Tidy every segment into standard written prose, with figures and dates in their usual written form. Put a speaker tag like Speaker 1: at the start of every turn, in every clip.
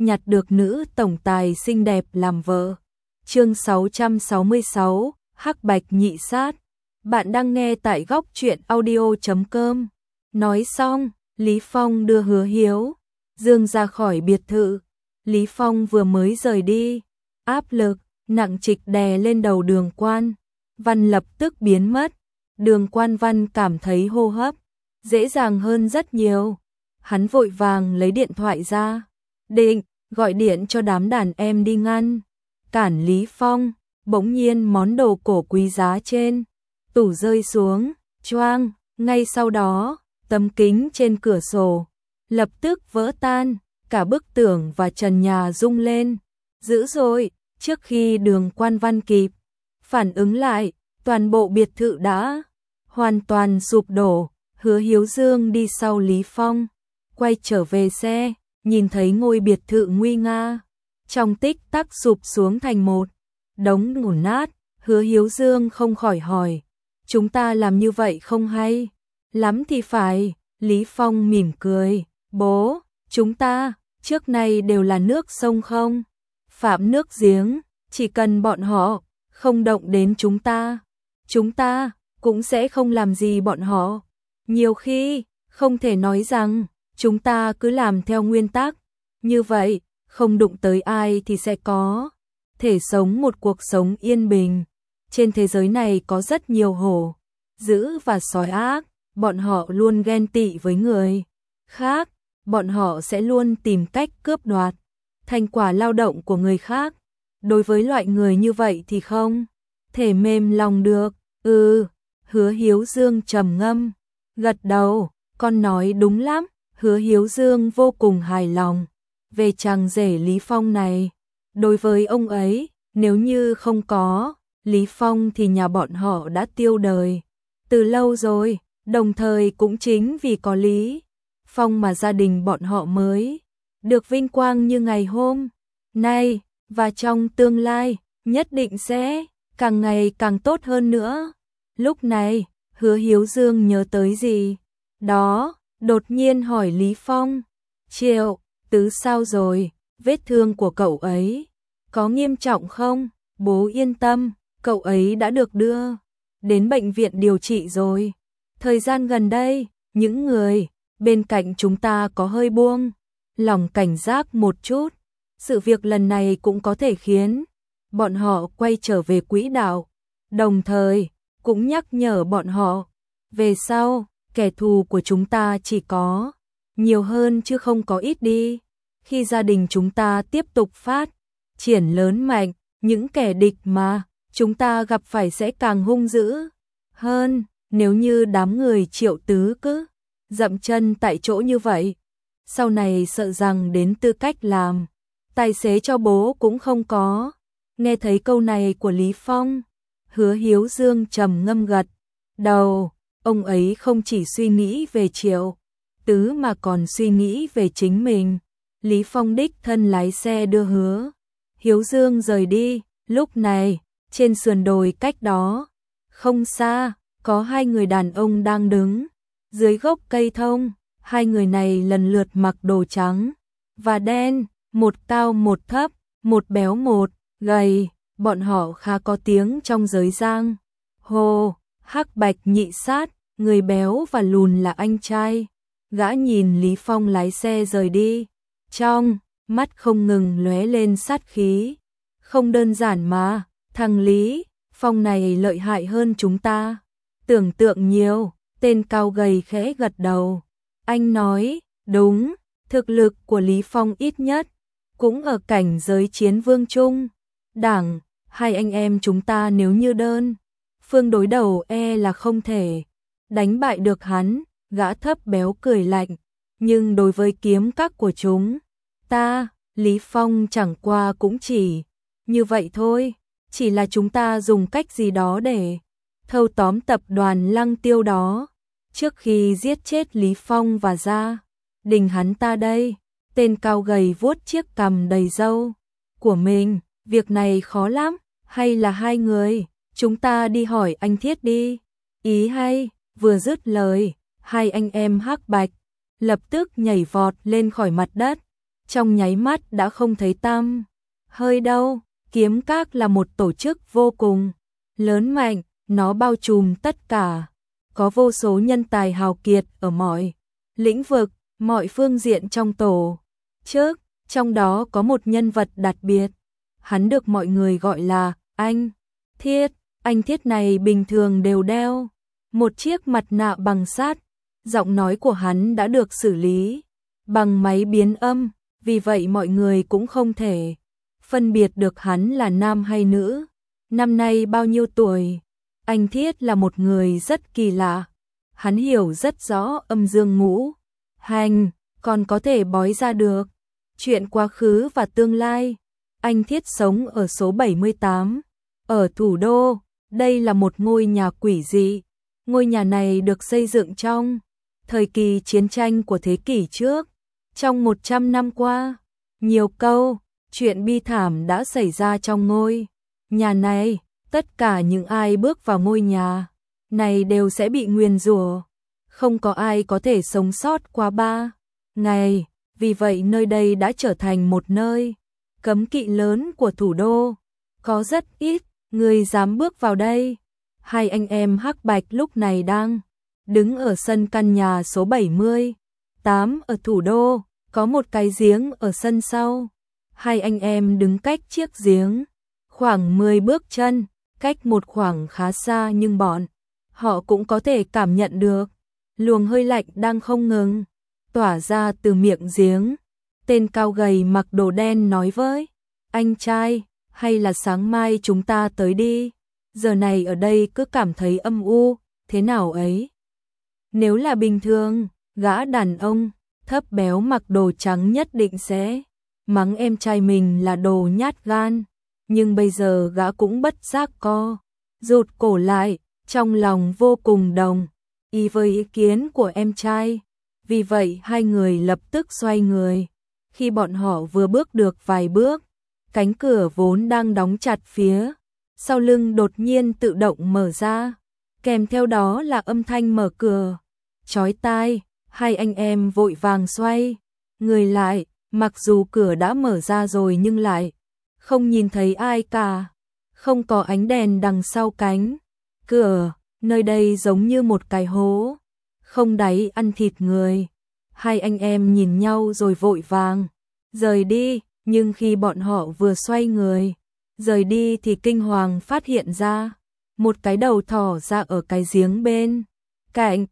Speaker 1: nhặt được nữ tổng tài xinh đẹp làm vợ. Chương 666, Hắc Bạch Nhị Sát. Bạn đang nghe tại góc truyện audio.com. Nói xong, Lý Phong đưa Hứa Hiếu Dương ra khỏi biệt thự. Lý Phong vừa mới rời đi, áp lực nặng trịch đè lên đầu Đường Quan Văn lập tức biến mất. Đường Quan Văn cảm thấy hô hấp dễ dàng hơn rất nhiều. Hắn vội vàng lấy điện thoại ra, định gọi điện cho đám đàn em đi ngăn cản Lý Phong. Bỗng nhiên món đồ cổ quý giá trên tủ rơi xuống, choang. Ngay sau đó, tấm kính trên cửa sổ lập tức vỡ tan, cả bức tường và trần nhà rung lên dữ dội. Trước khi Đường Quan Văn kịp phản ứng lại, toàn bộ biệt thự đã hoàn toàn sụp đổ. Hứa Hiếu Dương đi sau Lý Phong, quay trở về xe, nhìn thấy ngôi biệt thự nguy nga trong tích tắc sụp xuống thành một đống mủn nát. Hứa Hiếu Dương không khỏi hỏi, chúng ta làm như vậy không hay lắm thì phải. Lý Phong mỉm cười, bố, chúng ta trước nay đều là nước sông không phạm nước giếng, chỉ cần bọn họ không động đến chúng ta cũng sẽ không làm gì bọn họ. Nhiều khi không thể nói rằng chúng ta cứ làm theo nguyên tắc như vậy, không đụng tới ai thì sẽ có thể sống một cuộc sống yên bình. Trên thế giới này có rất nhiều hổ dữ và sói ác, bọn họ luôn ghen tị với người khác, bọn họ sẽ luôn tìm cách cướp đoạt thành quả lao động của người khác. Đối với loại người như vậy thì không thể mềm lòng được. Hứa Hiếu Dương trầm ngâm, gật đầu, con nói đúng lắm. Hứa Hiếu Dương vô cùng hài lòng về chàng rể Lý Phong này. Đối với ông ấy, nếu như không có Lý Phong thì nhà bọn họ đã tiêu đời từ lâu rồi. Đồng thời cũng chính vì có Lý Phong mà gia đình bọn họ mới được vinh quang như ngày hôm nay, và trong tương lai nhất định sẽ càng ngày càng tốt hơn nữa. Lúc này, Hứa Hiếu Dương nhớ tới gì đó, đột nhiên hỏi Lý Phong, Triệu Tứ sao rồi, vết thương của cậu ấy có nghiêm trọng không? Bố yên tâm, cậu ấy đã được đưa đến bệnh viện điều trị rồi. Thời gian gần đây, những người bên cạnh chúng ta có hơi buông lòng cảnh giác một chút. Sự việc lần này cũng có thể khiến bọn họ quay trở về quỹ đạo, đồng thời cũng nhắc nhở bọn họ về sau kẻ thù của chúng ta chỉ có nhiều hơn chứ không có ít đi. Khi gia đình chúng ta tiếp tục phát triển lớn mạnh, những kẻ địch mà chúng ta gặp phải sẽ càng hung dữ hơn. Nếu như đám người Triệu Tứ cứ dậm chân tại chỗ như vậy, sau này sợ rằng đến tư cách làm tài xế cho bố cũng không có. Nghe thấy câu này của Lý Phong, Hứa Hiếu Dương trầm ngâm gật đầu. Ông ấy không chỉ suy nghĩ về Triệu Tứ mà còn suy nghĩ về chính mình. Lý Phong đích thân lái xe đưa Hứa Hiếu Dương rời đi. Lúc này, trên sườn đồi cách đó không xa, có hai người đàn ông đang đứng dưới gốc cây thông. Hai người này lần lượt mặc đồ trắng và đen, một cao một thấp, một béo một gầy. Bọn họ khá có tiếng trong giới giang hồ. Hắc Bạch Nhị Sát, người béo và lùn là anh trai. Gã nhìn Lý Phong lái xe rời đi, trong mắt không ngừng lóe lên sát khí. Không đơn giản mà, thằng Lý Phong này lợi hại hơn chúng ta tưởng tượng nhiều. Tên cao gầy khẽ gật đầu. Anh nói, đúng, thực lực của Lý Phong ít nhất cũng ở cảnh giới chiến vương trung đẳng. Hai anh em chúng ta nếu như đơn phương đối đầu là không thể đánh bại được hắn. Gã thấp béo cười lạnh, nhưng đối với kiếm các của chúng ta, Lý Phong chẳng qua cũng chỉ như vậy thôi. Chỉ là chúng ta dùng cách gì đó để thâu tóm tập đoàn Lăng Tiêu đó trước khi giết chết Lý Phong và gia đình hắn ta đây. Tên cao gầy vuốt chiếc cằm đầy râu của mình. Việc này khó lắm, hay là hai người chúng ta đi hỏi anh Thiết đi. Ý hay. Vừa dứt lời, hai anh em Hắc Bạch lập tức nhảy vọt lên khỏi mặt đất, trong nháy mắt đã không thấy tăm hơi đâu. Kiếm Các là một tổ chức vô cùng lớn mạnh, nó bao trùm tất cả, có vô số nhân tài hào kiệt ở mọi lĩnh vực, mọi phương diện trong tổ chức, trong đó có một nhân vật đặc biệt, hắn được mọi người gọi là Anh Thiết. Anh Thiết này bình thường đều đeo một chiếc mặt nạ bằng sắt, giọng nói của hắn đã được xử lý bằng máy biến âm, vì vậy mọi người cũng không thể phân biệt được hắn là nam hay nữ. Năm nay bao nhiêu tuổi? Anh Thiết là một người rất kỳ lạ. Hắn hiểu rất rõ âm dương ngũ hành, còn có thể bói ra được chuyện quá khứ và tương lai. Anh Thiết sống ở số 78, ở thủ đô. Đây là một ngôi nhà quỷ dị. Ngôi nhà này được xây dựng trong thời kỳ chiến tranh của thế kỷ trước. Trong 100 năm qua, nhiều chuyện bi thảm đã xảy ra trong ngôi nhà này. Tất cả những ai bước vào ngôi nhà này đều sẽ bị nguyền rủa. Không có ai có thể sống sót qua 3 ngày. Vì vậy nơi đây đã trở thành một nơi cấm kỵ lớn của thủ đô. Có rất ít người dám bước vào đây. Hai anh em Hắc Bạch lúc này đang đứng ở sân căn nhà số 78 ở thủ đô. Có một cái giếng ở sân sau. Hai anh em đứng cách chiếc giếng khoảng 10 bước chân, cách một khoảng khá xa, nhưng bọn họ cũng có thể cảm nhận được luồng hơi lạnh đang không ngừng tỏa ra từ miệng giếng. Tên cao gầy mặc đồ đen nói với anh trai, hay là sáng mai chúng ta tới đi, giờ này ở đây cứ cảm thấy âm u, thế nào ấy. Nếu là bình thường, gã đàn ông thấp béo mặc đồ trắng nhất định sẽ mắng em trai mình là đồ nhát gan, nhưng bây giờ gã cũng bất giác rụt cổ lại, trong lòng vô cùng đồng ý với ý kiến của em trai. Vì vậy hai người lập tức xoay người. Khi bọn họ vừa bước được vài bước, cánh cửa vốn đang đóng chặt phía sau lưng đột nhiên tự động mở ra, kèm theo đó là âm thanh mở cửa chói tai. Hai anh em vội vàng xoay người lại, mặc dù cửa đã mở ra rồi nhưng lại không nhìn thấy ai cả. Không có ánh đèn đằng sau cánh cửa, nơi đây giống như một cái hố không đáy ăn thịt người. Hai anh em nhìn nhau rồi vội vàng rời đi, nhưng khi bọn họ vừa xoay người rời đi thì kinh hoàng phát hiện ra một cái đầu thỏ ra ở cái giếng bên cạnh.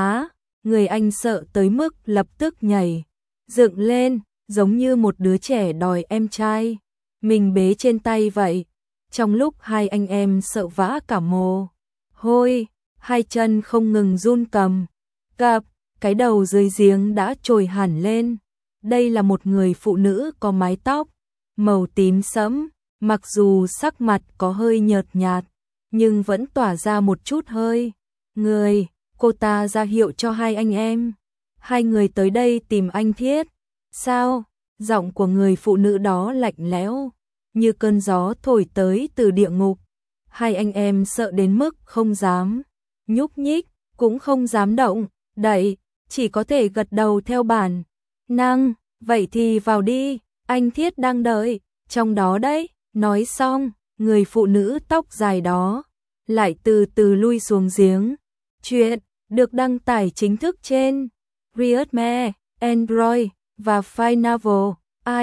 Speaker 1: Người anh sợ tới mức lập tức nhảy dựng lên, giống như một đứa trẻ đòi em trai mình bế trên tay vậy. Trong lúc hai anh em sợ vã cả mồ hôi, hai chân không ngừng run cầm cập, cái đầu dưới giếng đã trồi hẳn lên. Đây là một người phụ nữ có mái tóc màu tím sẫm, mặc dù sắc mặt có hơi nhợt nhạt, nhưng vẫn tỏa ra một chút hơi người. Cô ta ra hiệu cho hai anh em. Hai người tới đây tìm anh Thiết. Sao? Giọng của người phụ nữ đó lạnh lẽo, như cơn gió thổi tới từ địa ngục. Hai anh em sợ đến mức không dám nhúc nhích, cũng không dám động đậy, chỉ có thể gật đầu theo bản năng. Vậy thì vào đi, anh Thiết đang đợi trong đó đấy. Nói xong, người phụ nữ tóc dài đó lại từ từ lui xuống giếng. Chuyện được đăng tải chính thức trên Readme, Android và Finenavel,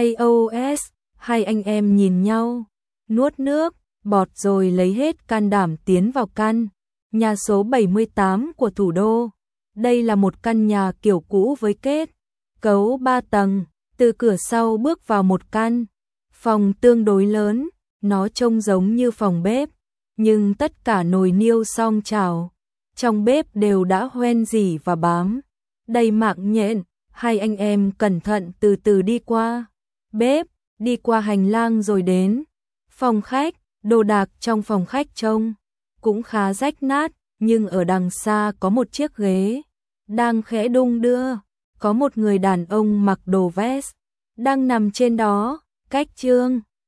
Speaker 1: iOS. Hai anh em nhìn nhau, nuốt nước bọt rồi lấy hết can đảm tiến vào căn nhà số 78 của thủ đô. Đây là một căn nhà kiểu cũ với kết cấu 3 tầng. Từ cửa sau bước vào một căn phòng tương đối lớn, nó trông giống như phòng bếp, nhưng tất cả nồi niêu song chảo trong bếp đều đã hoen rỉ và bám đầy mạng nhện. Hai anh em cẩn thận từ từ đi qua bếp, đi qua hành lang rồi đến phòng khách. Đồ đạc trong phòng khách trông cũng khá rách nát, nhưng ở đằng xa có một chiếc ghế đang khẽ đung đưa, có một người đàn ông mặc đồ vest đang nằm trên đó. Cách Trương